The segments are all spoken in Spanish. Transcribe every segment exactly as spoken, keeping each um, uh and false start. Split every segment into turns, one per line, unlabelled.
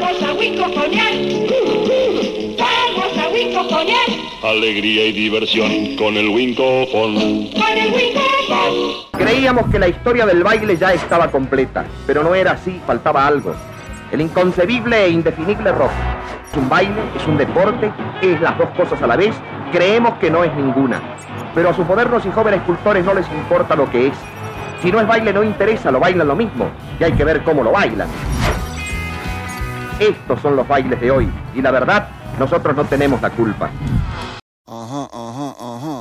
Vamos a Wincofonear. Vamos a Wincofonear.
Alegría y diversión con el Wincofon.
Con el Wincofon.
Creíamos que la historia del baile ya estaba completa, pero no era así, faltaba algo. El inconcebible e indefinible rock. Es un baile, es un deporte, es las dos cosas a la vez. Creemos que no es ninguna. Pero a sus modernos y jóvenes cultores no les importa lo que es. Si no es baile no interesa, lo bailan lo mismo. Y hay que ver cómo lo bailan. Estos son los bailes de hoy. Y la verdad, nosotros no tenemos la culpa.
Ajá, ajá, ajá.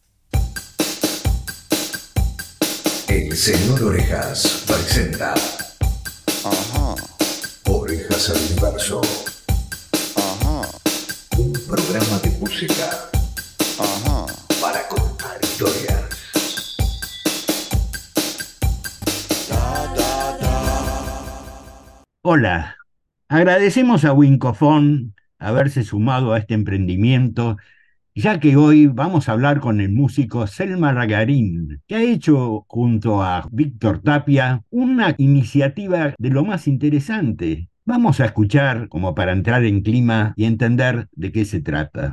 El señor Orejas presenta
Ajá,
Orejas al Universo,
ajá,
un programa de música
ajá.
para contar historias.
Hola, agradecemos a Wincofon haberse sumado a este emprendimiento, ya que hoy vamos a hablar con el músico Selmar Garín, que ha hecho junto a Víctor Tapia una iniciativa de lo más interesante. Vamos a escuchar como para entrar en clima y entender de qué se trata.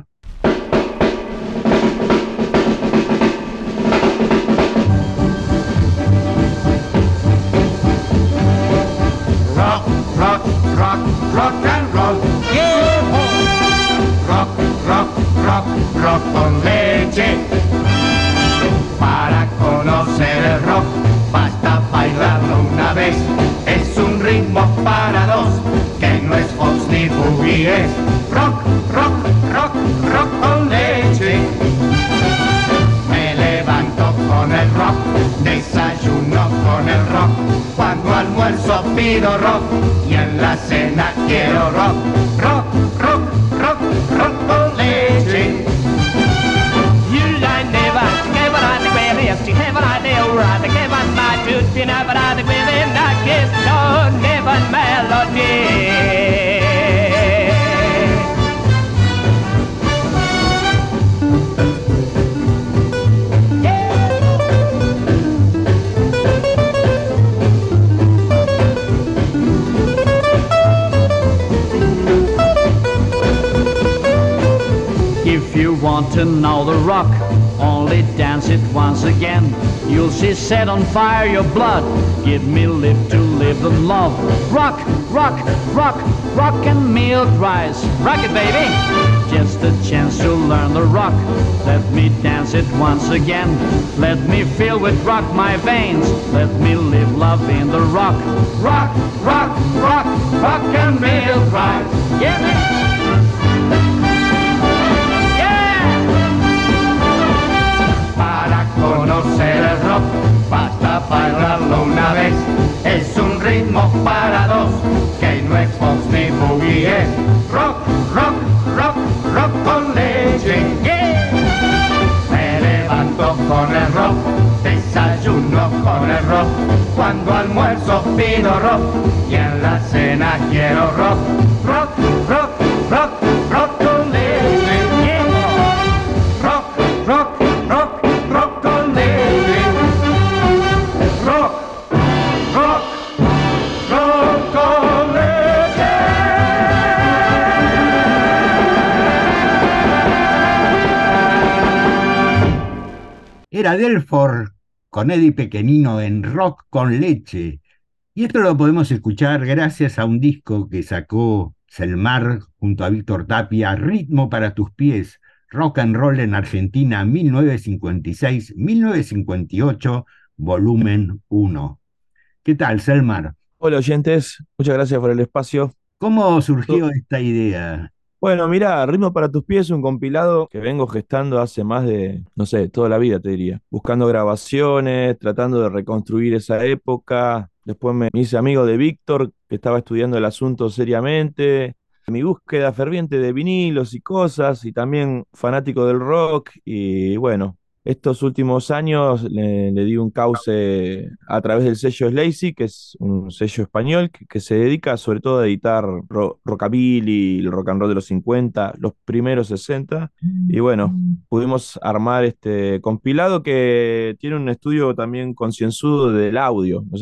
Rock, rock, rock, rock and roll. Yeah. Rock, rock, rock, rock con leche. Para conocer el rock, basta bailarlo una vez. Es un ritmo para dos, que no es fox ni boogie, es rock, rock, rock, rock con leche. Me levanto con el rock, desayuno con el rock. Cuando almuerzo pido rock y en la cena quiero rock, rock, rock, rock, rock con leche.
You line never, give it on the way, yes, you have an idea, right? The give on my tooth, you never on the way, then I kiss, no, never melody. If you want to know the rock, only dance it once again. You'll see set on fire your blood. Give me lip to live and love. Rock, rock, rock, rock and milk rice. Rock it, baby. Just a chance to learn the rock. Let me dance it once again. Let me fill with rock my veins. Let me live love in the rock.
Rock, rock, rock, rock and milk rice.
Yeah, man.
Para conocer el rock, basta bailarlo una vez. Es un ritmo para dos, que no es fox ni boogie, es rock, rock, rock, rock con leche. Yeah. Me levanto con el rock, desayuno con el rock. Cuando almuerzo pido rock y en la cena quiero rock, rock, rock, rock, rock con leche. Yeah. Rock, rock, rock. Rock con leche, rock, rock, rock con leche.
Era Delford con Eddie Pequenino en Rock con Leche. Y esto lo podemos escuchar gracias a un disco que sacó Selmar junto a Víctor Tapia, Ritmo para tus pies, Rock and Roll en Argentina mil novecientos cincuenta y seis a mil novecientos cincuenta y ocho, volumen uno. ¿Qué tal, Selmar?
Hola oyentes, muchas gracias por el espacio.
¿Cómo surgió esta idea?
Bueno, mira, Ritmo para tus pies es un compilado que vengo gestando hace más de, no sé, toda la vida te diría. Buscando grabaciones, tratando de reconstruir esa época. Después me me hice amigo de Víctor, que estaba estudiando el asunto seriamente. Mi búsqueda ferviente de vinilos y cosas, y también fanático del rock, y bueno, estos últimos años le, le di un cauce a través del sello Slazy, que es un sello español que, que se dedica sobre todo a editar ro- rockabilly, el rock and roll de los cincuenta, los primeros sesenta, y bueno, pudimos armar este compilado que tiene un estudio también concienzudo del audio, no sé si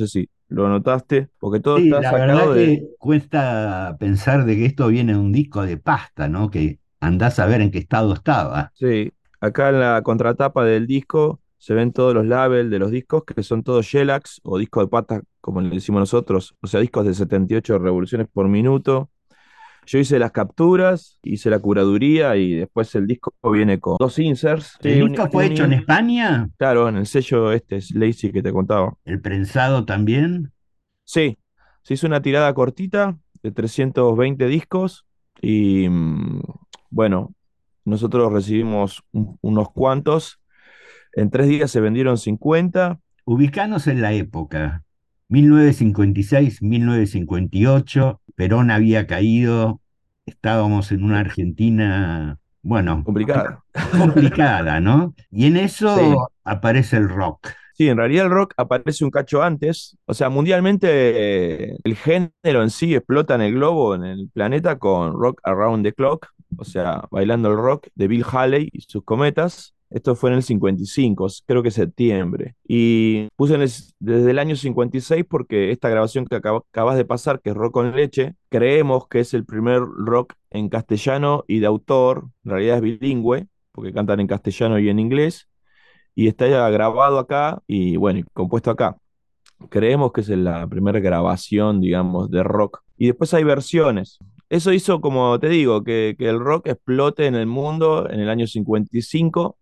lo notaste, porque todo
Sí,
está
la verdad
sacado de...
que cuesta pensar de que esto viene de un disco de pasta, ¿no? Que andás a ver en qué estado estaba.
Sí, acá en la contratapa del disco se ven todos los labels de los discos, que son todos shellacs o discos de pata, como le decimos nosotros, o sea, discos de setenta y ocho revoluciones por minuto. Yo hice las capturas, hice la curaduría y después el disco viene con dos inserts.
¿El
Sí, un,
disco fue
un
hecho en
in-
España?
claro, en el sello este es Lazy que te contaba.
¿El prensado también?
Sí, se hizo una tirada cortita de trescientos veinte discos y mm, bueno, nosotros recibimos un- unos cuantos. En tres días se vendieron cincuenta.
Ubicanos en la época. mil novecientos cincuenta y seis, mil novecientos cincuenta y ocho, Perón había caído, estábamos en una Argentina, bueno,
Complicada.
complicada, ¿no? Y en
Sí.
eso aparece el rock.
Sí, en realidad el rock aparece un cacho antes. O sea, mundialmente eh, el género en sí explota en el globo, en el planeta, con Rock Around the Clock, o sea, bailando el rock de Bill Haley y sus cometas. Esto fue en el cincuenta y cinco, creo que septiembre. Y puse en el- desde el año cincuenta y seis porque esta grabación que acab- acabas de pasar, que es Rock con Leche, creemos que es el primer rock en castellano y de autor, en realidad es bilingüe, porque cantan en castellano y en inglés y está ya grabado acá y bueno, y compuesto acá. Creemos que es la primera grabación, digamos, de rock. Y después hay versiones. Eso hizo, como te digo, que, que el rock explote en el mundo en el año cincuenta y cinco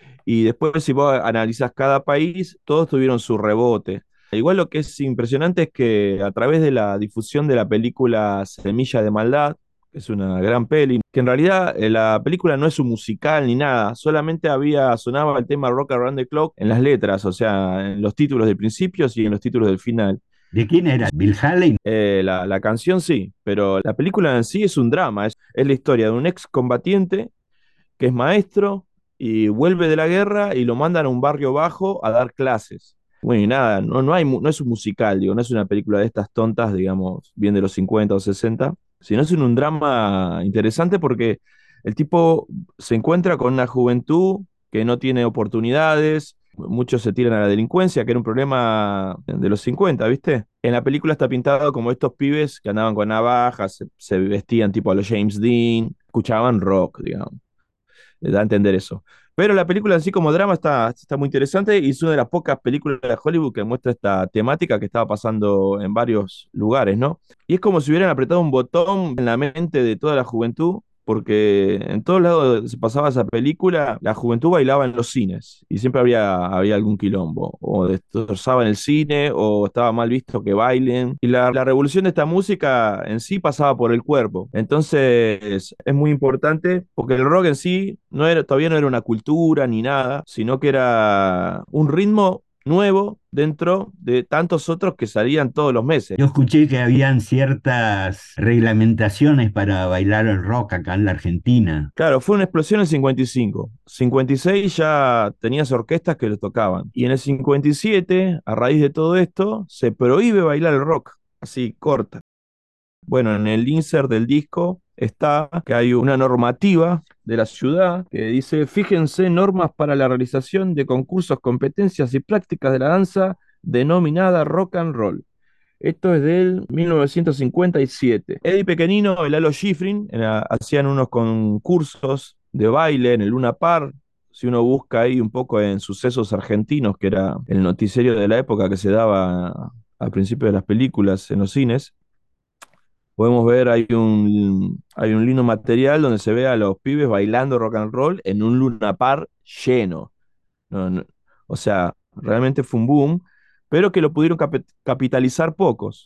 y después si vos analizás cada país, todos tuvieron su rebote. Igual lo que es impresionante es que a través de la difusión de la película Semilla de Maldad, que es una gran peli, que en realidad eh, la película no es un musical ni nada, solamente había, sonaba el tema Rock Around the Clock en las letras, o sea, en los títulos del principio y en los títulos del final.
¿De quién era? ¿Bill Haley?
Eh, la, la canción sí, pero la película en sí es un drama, es, es la historia de un ex combatiente que es maestro y vuelve de la guerra y lo mandan a un barrio bajo a dar clases. Bueno, y nada, no, no, hay, mu- no es un musical, digo, no es una película de estas tontas, digamos, bien de los cincuenta o sesenta, sino es un, un drama interesante porque el tipo se encuentra con una juventud que no tiene oportunidades, muchos se tiran a la delincuencia, que era un problema de los cincuenta, ¿viste? En la película está pintado como estos pibes que andaban con navajas, se, se vestían tipo a los James Dean, escuchaban rock, digamos, da a entender eso. Pero la película en sí como drama está, está muy interesante y es una de las pocas películas de Hollywood que muestra esta temática que estaba pasando en varios lugares, ¿no? Y es como si hubieran apretado un botón en la mente de toda la juventud, porque en todos lados donde se pasaba esa película, la juventud bailaba en los cines y siempre había, había algún quilombo, o destrozaban el cine, o estaba mal visto que bailen. Y la, la revolución de esta música en sí pasaba por el cuerpo. Entonces es muy importante porque el rock en sí no era, todavía no era una cultura ni nada, sino que era un ritmo nuevo dentro de tantos otros que salían todos los meses.
Yo escuché que habían ciertas reglamentaciones para bailar el rock acá en la Argentina.
Claro, fue una explosión en cincuenta y cinco. cincuenta y seis ya tenías orquestas que lo tocaban. Y en el cincuenta y siete, a raíz de todo esto, se prohíbe bailar el rock, así corta. Bueno, en el insert del disco está que hay una normativa de la ciudad que dice, fíjense normas para la realización de concursos, competencias y prácticas de la danza denominada rock and roll. Esto es del mil novecientos cincuenta y siete. Eddie Pequenino y Lalo Schifrin eh, hacían unos concursos de baile en el Luna Park. Si uno busca ahí un poco en Sucesos Argentinos, que era el noticiero de la época que se daba al principio de las películas en los cines, podemos ver, hay un, hay un lindo material donde se ve a los pibes bailando rock and roll en un Luna Park lleno. No, no, o sea, realmente fue un boom, pero que lo pudieron cap- capitalizar pocos.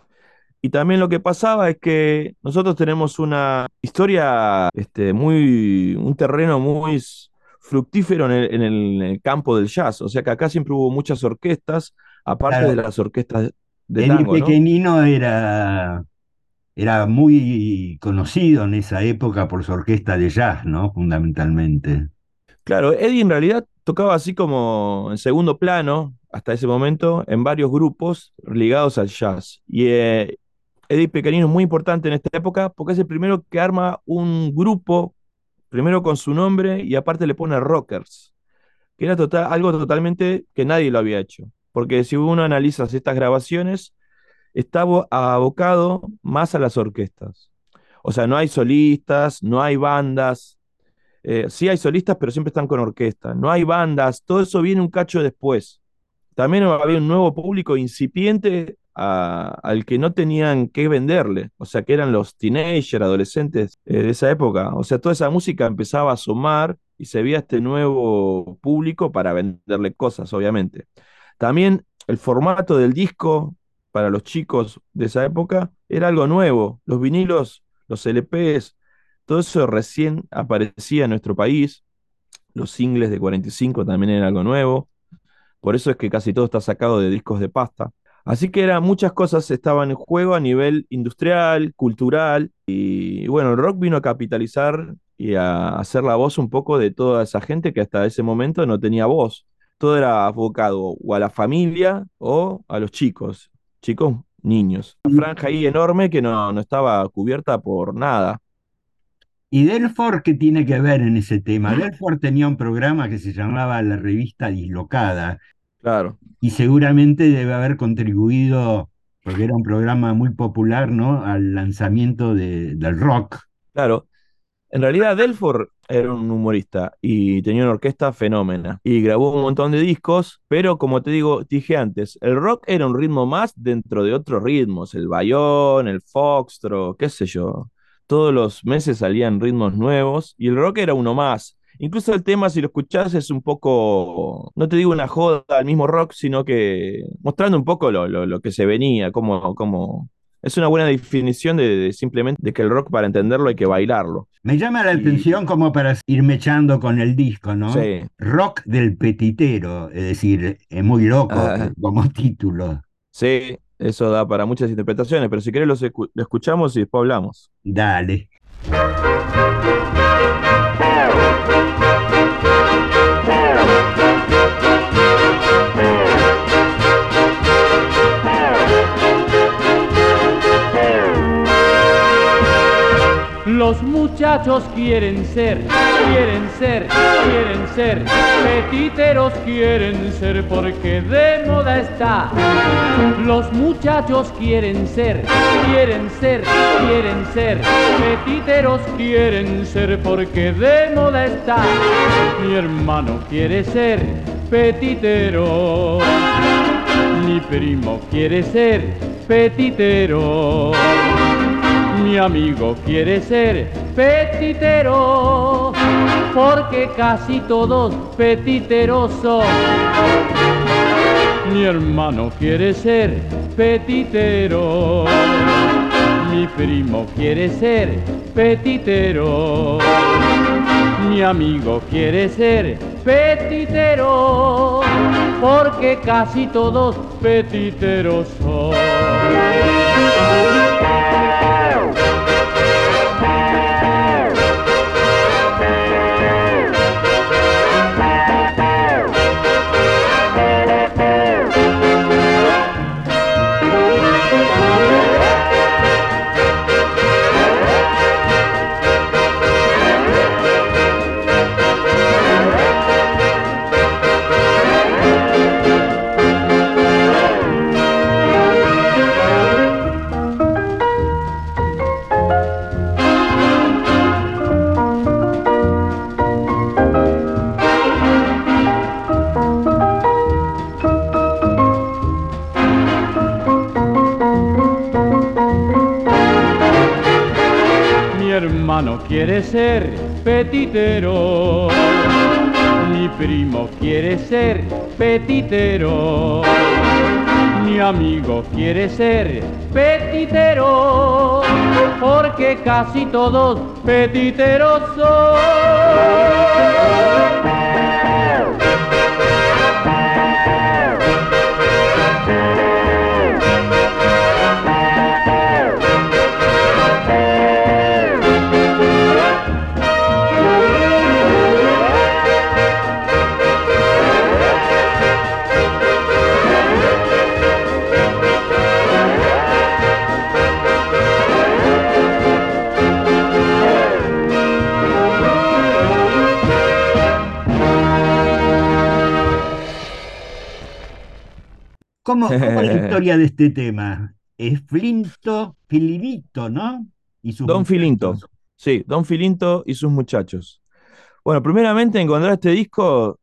Y también lo que pasaba es que nosotros tenemos una historia, este, muy, un terreno muy s- fructífero en el, en el- en el campo del jazz. O sea que acá siempre hubo muchas orquestas, aparte de
Claro,
las orquestas de
Eddie
tango, ¿no?
Pequenino era, era muy conocido en esa época por su orquesta de jazz, ¿no? Fundamentalmente.
Claro, Eddie en realidad tocaba así como en segundo plano, hasta ese momento, en varios grupos ligados al jazz. Y eh, Eddie Pequenino es muy importante en esta época porque es el primero que arma un grupo, primero con su nombre y aparte le pone Rockers, que era total, algo totalmente que nadie lo había hecho. porque si uno analiza estas grabaciones, está abo- abocado más a las orquestas. O sea, no hay solistas, no hay bandas. Eh, sí hay solistas, pero siempre están con orquesta. No hay bandas, todo eso viene un cacho después. También había un nuevo público incipiente a- al que no tenían que venderle, o sea, que eran los teenagers, adolescentes eh, de esa época. O sea, toda esa música empezaba a asomar y se veía este nuevo público para venderle cosas, obviamente. También el formato del disco para los chicos de esa época era algo nuevo. Los vinilos, los L Ps, todo eso recién aparecía en nuestro país. Los singles de cuarenta y cinco también eran algo nuevo. Por eso es que casi todo está sacado de discos de pasta. Así que era, muchas cosas estaban en juego a nivel industrial, cultural, y bueno, el rock vino a capitalizar y a hacer la voz un poco de toda esa gente que hasta ese momento no tenía voz. Todo era abocado o a la familia o a los chicos, chicos, niños. Una franja ahí enorme que no, no estaba cubierta por nada.
¿Y Delford qué tiene que ver en ese tema? Delford tenía un programa que se llamaba La Revista Dislocada
Claro,
y seguramente debe haber contribuido, porque era un programa muy popular, ¿no?, al lanzamiento de- del rock.
claro. En realidad, Delford era un humorista y tenía una orquesta fenómena y grabó un montón de discos, pero como te digo, te dije antes, el rock era un ritmo más dentro de otros ritmos, el bayón, el foxtrot, qué sé yo. Todos los meses salían ritmos nuevos y el rock era uno más. Incluso el tema, si lo escuchás, es un poco, no te digo una joda al mismo rock, sino que mostrando un poco lo, lo, lo que se venía, cómo, cómo... Es una buena definición de, de simplemente de que el rock, para entenderlo, hay que bailarlo.
Me llama la
Y
atención como para irme echando con el disco, ¿no?
sí,
Rock del petitero, es decir, es muy loco
ah,
como título.
sí, eso da para muchas interpretaciones, pero si querés los escu- lo escuchamos y después hablamos.
Dale.
Los muchachos quieren ser, quieren ser, quieren ser, petiteros quieren ser porque de moda está. Los muchachos quieren ser, quieren ser, quieren ser, petiteros quieren ser porque de moda está. Mi hermano quiere ser petitero, mi primo quiere ser petitero. Mi amigo quiere ser petitero, porque casi todos petiteros son. Mi hermano quiere ser petitero, mi primo quiere ser petitero, mi amigo quiere ser petitero, porque casi todos petiteros son. Quiere ser petitero, mi primo quiere ser petitero, mi amigo quiere ser petitero, porque casi todos petiteros son.
¿Cómo, cómo es la historia de este tema? Es Flinto, Filinito, ¿no? Y sus
Don Filinto,
muchachos.
sí, Don Filinto y sus muchachos. Bueno, primeramente encontrar este disco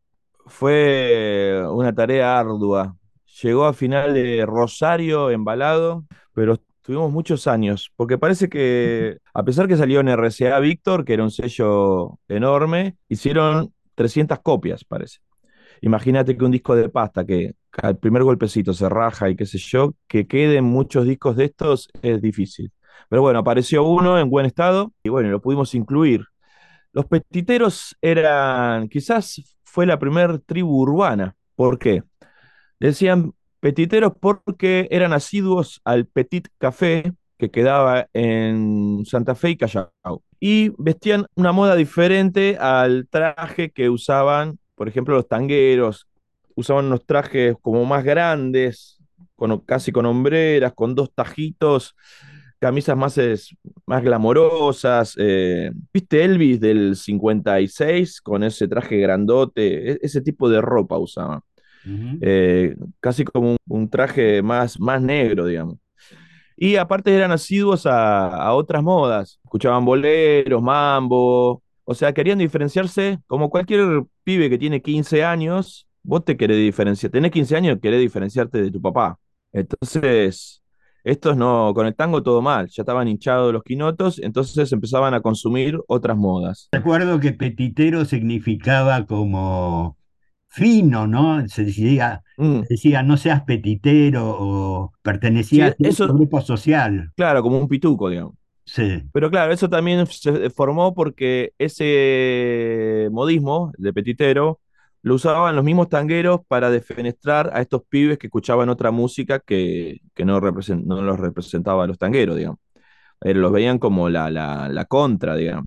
fue una tarea ardua. Llegó a final de Rosario, embalado, pero tuvimos muchos años, porque parece que, a pesar que salió en R C A Víctor, que era un sello enorme, hicieron trescientas copias, parece. Imagínate que un disco de pasta que al primer golpecito se raja y qué sé yo, que queden muchos discos de estos es difícil. Pero bueno, apareció uno en buen estado y bueno, lo pudimos incluir. Los petiteros eran, quizás fue la primer tribu urbana. ¿Por qué? Decían petiteros porque eran asiduos al Petit Café que quedaba en Santa Fe y Callao. Y vestían una moda diferente al traje que usaban, por ejemplo, los tangueros. Usaban unos trajes como más grandes, con, casi con hombreras, con dos tajitos, camisas más, es, más glamorosas. Eh, ¿viste Elvis del cincuenta y seis con ese traje grandote? E- ese tipo de ropa usaban.
Ujú.
Eh, casi como un, un traje más, más negro, digamos. Y aparte eran asiduos a, a otras modas, escuchaban boleros, mambo, o sea, querían diferenciarse como cualquier pibe que tiene quince años, vos te querés diferenciar, tenés quince años, querés diferenciarte de tu papá. Entonces, estos no, con el tango todo mal, ya estaban hinchados los quinotos, entonces empezaban a consumir otras modas.
Recuerdo que petitero significaba como fino, ¿no? Se decía,
Mm,
se decía no seas petitero o pertenecía a
sí,
cierto
eso,
grupo social.
claro, como un pituco, digamos.
Sí.
Pero claro, eso también se formó porque ese modismo de petitero lo usaban los mismos tangueros para defenestrar a estos pibes que escuchaban otra música que, que no, represent- no los representaba a los tangueros, digamos. Eh, los veían como la, la, la contra, digamos.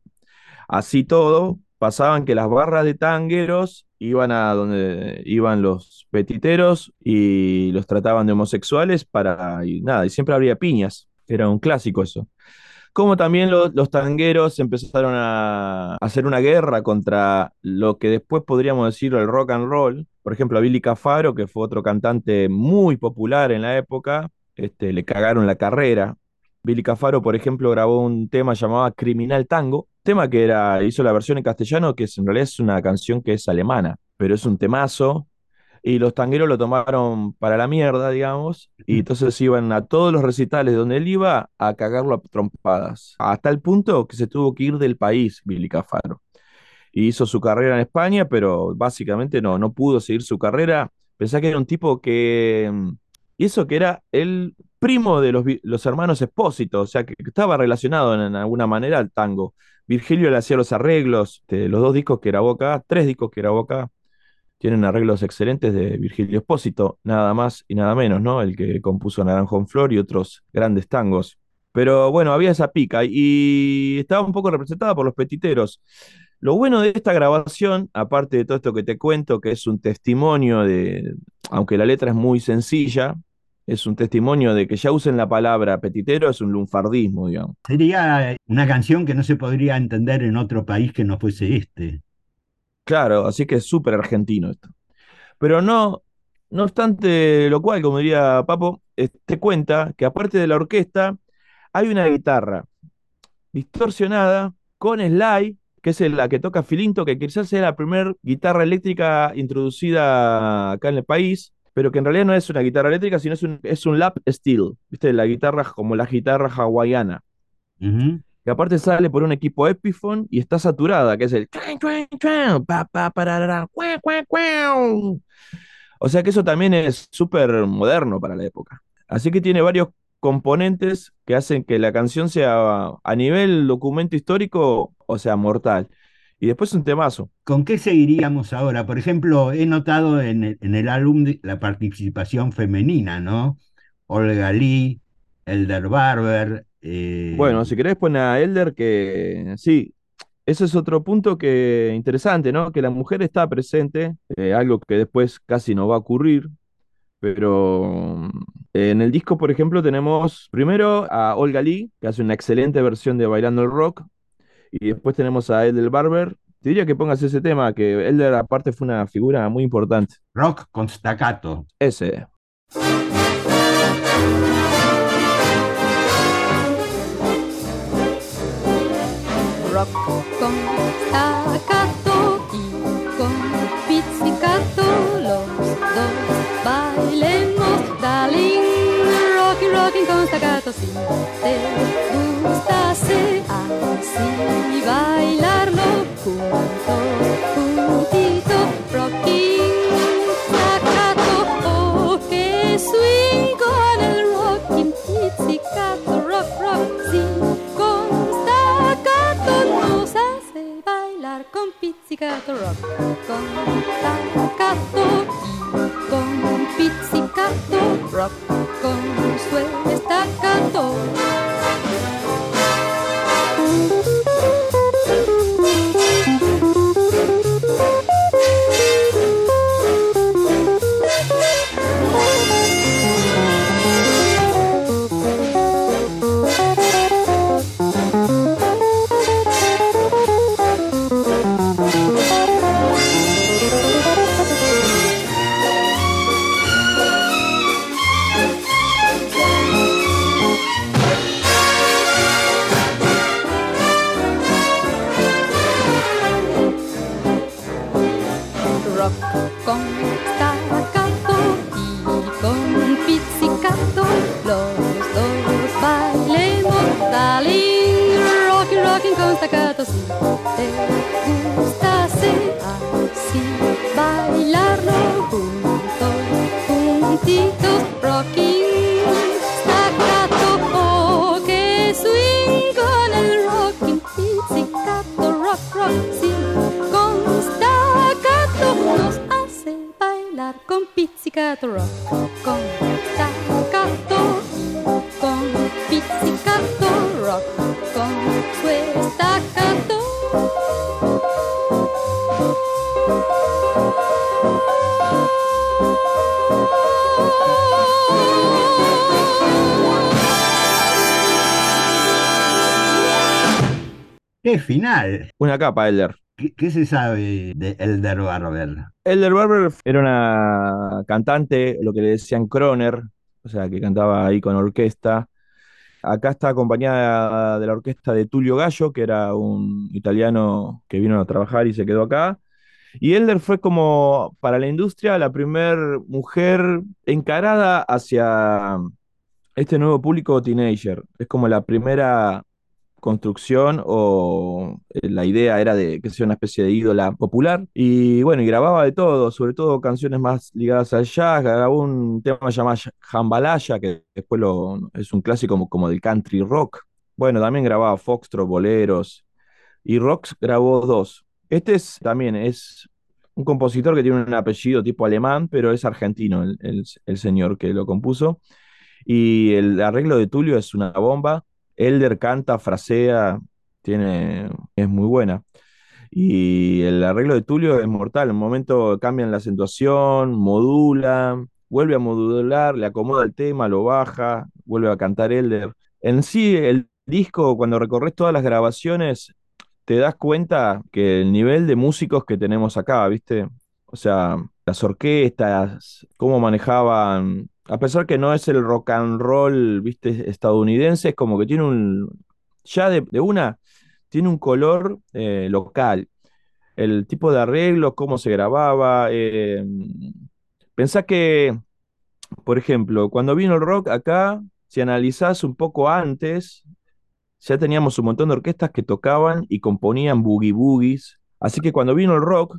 Así todo, pasaban que las barras de tangueros iban a donde iban los petiteros y los trataban de homosexuales para, y nada, y siempre habría piñas. Era un clásico eso. Como también lo- los tangueros empezaron a hacer una guerra contra lo que después podríamos decir el rock and roll. Por ejemplo, a Billy Cafaro, que fue otro cantante muy popular en la época, este, le cagaron la carrera. Billy Cafaro, por ejemplo, grabó un tema llamado Criminal Tango, tema que era, hizo la versión en castellano, que es, en realidad es una canción que es alemana, pero es un temazo y los tangueros lo tomaron para la mierda, digamos, y entonces iban a todos los recitales donde él iba a cagarlo a trompadas, hasta el punto que se tuvo que ir del país, Billy Cafaro. Y hizo su carrera en España, pero básicamente no, no pudo seguir su carrera. Pensá que era un tipo que, mm, y eso que era el primo de los, vi- los hermanos Espósito, o sea, que que estaba relacionado en, en alguna manera al tango. Virgilio le hacía los arreglos, de los dos discos que grabó acá, tres discos que grabó acá, tienen arreglos excelentes de Virgilio Espósito, nada más y nada menos, ¿no? El que compuso Naranjo en Flor y otros grandes tangos. Pero bueno, había esa pica y estaba un poco representada por los petiteros. Lo bueno de esta grabación, aparte de todo esto que te cuento, que es un testimonio de, aunque la letra es muy sencilla, es un testimonio de que ya usen la palabra petitero, es un lunfardismo, digamos.
Sería una canción que no se podría entender en otro país que no fuese este.
Claro, así que es súper argentino esto. Pero no, no obstante lo cual, como diría Papo, eh, te cuenta que aparte de la orquesta, hay una guitarra distorsionada con slide, que es la que toca Filinto, que quizás sea la primera guitarra eléctrica introducida acá en el país, pero que en realidad no es una guitarra eléctrica, sino es un, es un lap steel, ¿viste? La guitarra como la guitarra hawaiana.
Ujú.
Que aparte sale por un equipo Epiphone y está saturada, que es el chuan, chuan, chuan, pa, pa, pararara, cuau, cuau, cuau. O sea que eso también es súper moderno para la época. Así que tiene varios componentes que hacen que la canción sea a nivel documento histórico, o sea, mortal. Y después un temazo.
¿Con qué seguiríamos ahora? Por ejemplo, he notado en el, en el álbum de- la participación femenina, ¿no? Olga Lee, Elder Barber, eh,
Bueno, si querés pon a Elder que sí, ese es otro punto que interesante, ¿no? Que la mujer está presente, eh, algo que después casi no va a ocurrir. Pero mm, en el disco, por ejemplo, tenemos primero a Olga Lee, que hace una excelente versión de Bailando el Rock, y después tenemos a Elder Barber. Te diría que pongas ese tema, que Elder aparte fue una figura muy importante.
rock con staccato.
Ese.
rock con staccato y con pizzicato, los dos bailemos, darling, rocking, rocking con staccato. Si te gustase así bailarlo junto, juntito, rocking, staccato, oh que swing con el rocking, pizzicato, rock, rock, sí, con staccato nos hace bailar con pizzicato, rock, con staccato y con pizzicato, rock, con suave staccato. Con staccato y con pizzicato, los dos bailemos, darling, rocking, rocking con staccato. Si te gustase así bailarlo juntos, juntitos, rocking, staccato, oh que swing con el rocking, pizzicato, rock, rock, sí, con staccato nos hace bailar con pizzicato, rock, con staccato y con pizzicato, rock, con su staccato.
¡Qué final!
Una capa, Elder.
¿Qué, qué se sabe de Elder Barber?
Elder Barber era una cantante, lo que le decían Croner, o sea, que cantaba ahí con orquesta. Acá está acompañada de la orquesta de Tulio Gallo, que era un italiano que vino a trabajar y se quedó acá. Y Elder fue como, para la industria, la primer mujer encarada hacia este nuevo público teenager. Es como la primera construcción o eh, la idea era de que sea una especie de ídola popular y bueno, y grababa de todo, sobre todo canciones más ligadas al jazz, grabó un tema llamado Jambalaya, que después lo, es un clásico como, como del country rock. Bueno, también grababa foxtrot, boleros y rocks grabó dos. Este es también es un compositor que tiene un apellido tipo alemán, pero es argentino el, el, el señor que lo compuso y el arreglo de Tulio es una bomba. Elder canta, frasea, tiene, es muy buena. Y el arreglo de Tulio es mortal. En un momento cambian la acentuación, modula, vuelve a modular, le acomoda el tema, lo baja, vuelve a cantar Elder. En sí, el disco, cuando recorres todas las grabaciones, te das cuenta que el nivel de músicos que tenemos acá, ¿viste? O sea, las orquestas, cómo manejaban. A pesar que no es el rock and roll, viste, estadounidense, es como que tiene un, ya de, de una, tiene un color eh, local. El tipo de arreglos, cómo se grababa. Eh, pensá que, por ejemplo, cuando vino el rock acá, si analizás un poco antes, ya teníamos un montón de orquestas que tocaban y componían boogie boogies. Así que cuando vino el rock,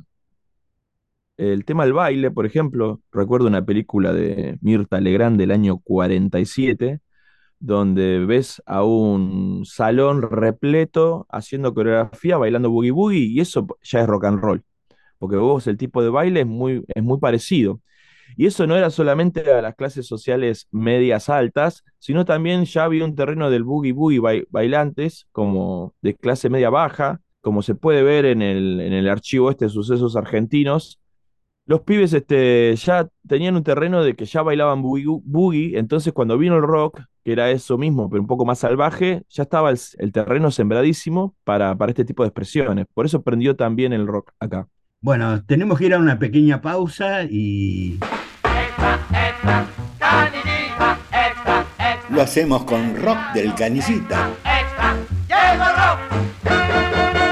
el tema del baile, por ejemplo, recuerdo una película de Mirta Legrand del año cuarenta y siete, donde ves a un salón repleto haciendo coreografía, bailando boogie boogie, y eso ya es rock and roll, porque vos el tipo de baile es muy, es muy parecido. Y eso no era solamente a las clases sociales medias altas, sino también ya había un terreno del boogie boogie ba- bailantes, como de clase media baja, como se puede ver en el, en el archivo este de sucesos argentinos. Los pibes este, ya tenían un terreno de que ya bailaban boogie, boogie, entonces cuando vino el rock, que era eso mismo, pero un poco más salvaje, ya estaba el, el terreno sembradísimo para, para este tipo de expresiones. Por eso prendió también el rock acá.
Bueno, tenemos que ir a una pequeña pausa y...
Esta, esta, canillita, esta, esta,
Lo hacemos con rock del Canicita.
esta, llegó el rock.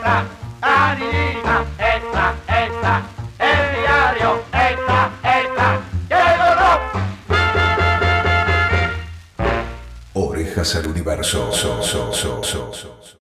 extra, Anilina, extra, extra, el diario, extra, extra, llegó rock.
Orejas al universo. So, so, so, so, so.